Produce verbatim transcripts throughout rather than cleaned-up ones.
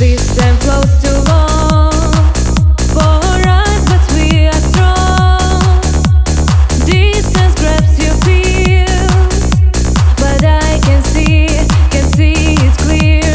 This time flows too long for us, but we are strong. Distance grabs your feels, but I can see, can see it clear.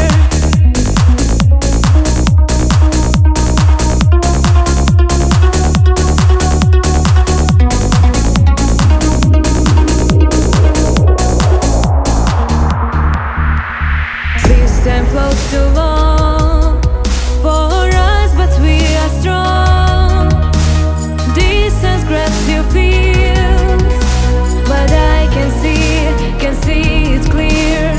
This time flows too long for us, but we are strong. Distance grabs your feels, but I can see, can see it clear.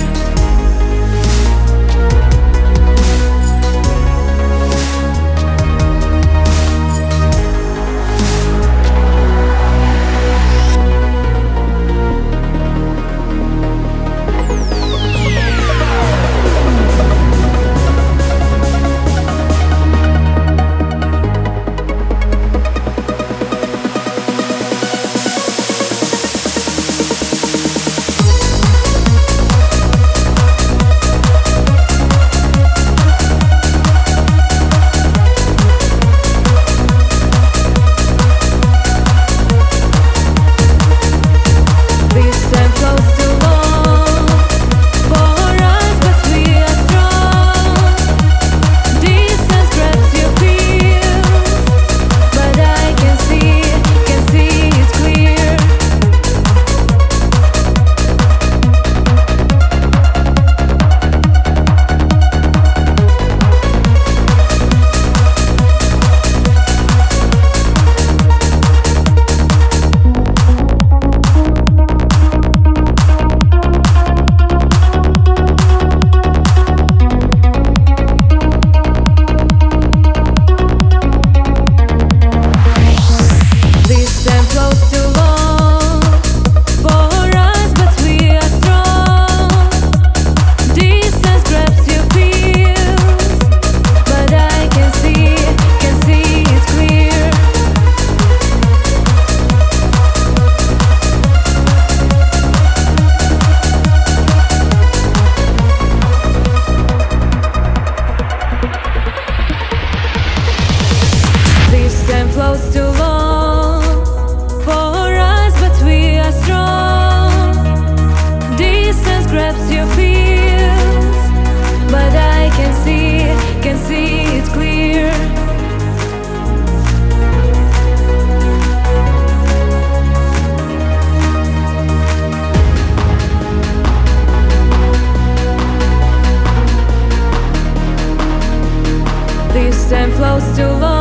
Time flows too long for us, but we are strong. Distance grabs your feels, but I can see, can see it clear. This time flows too long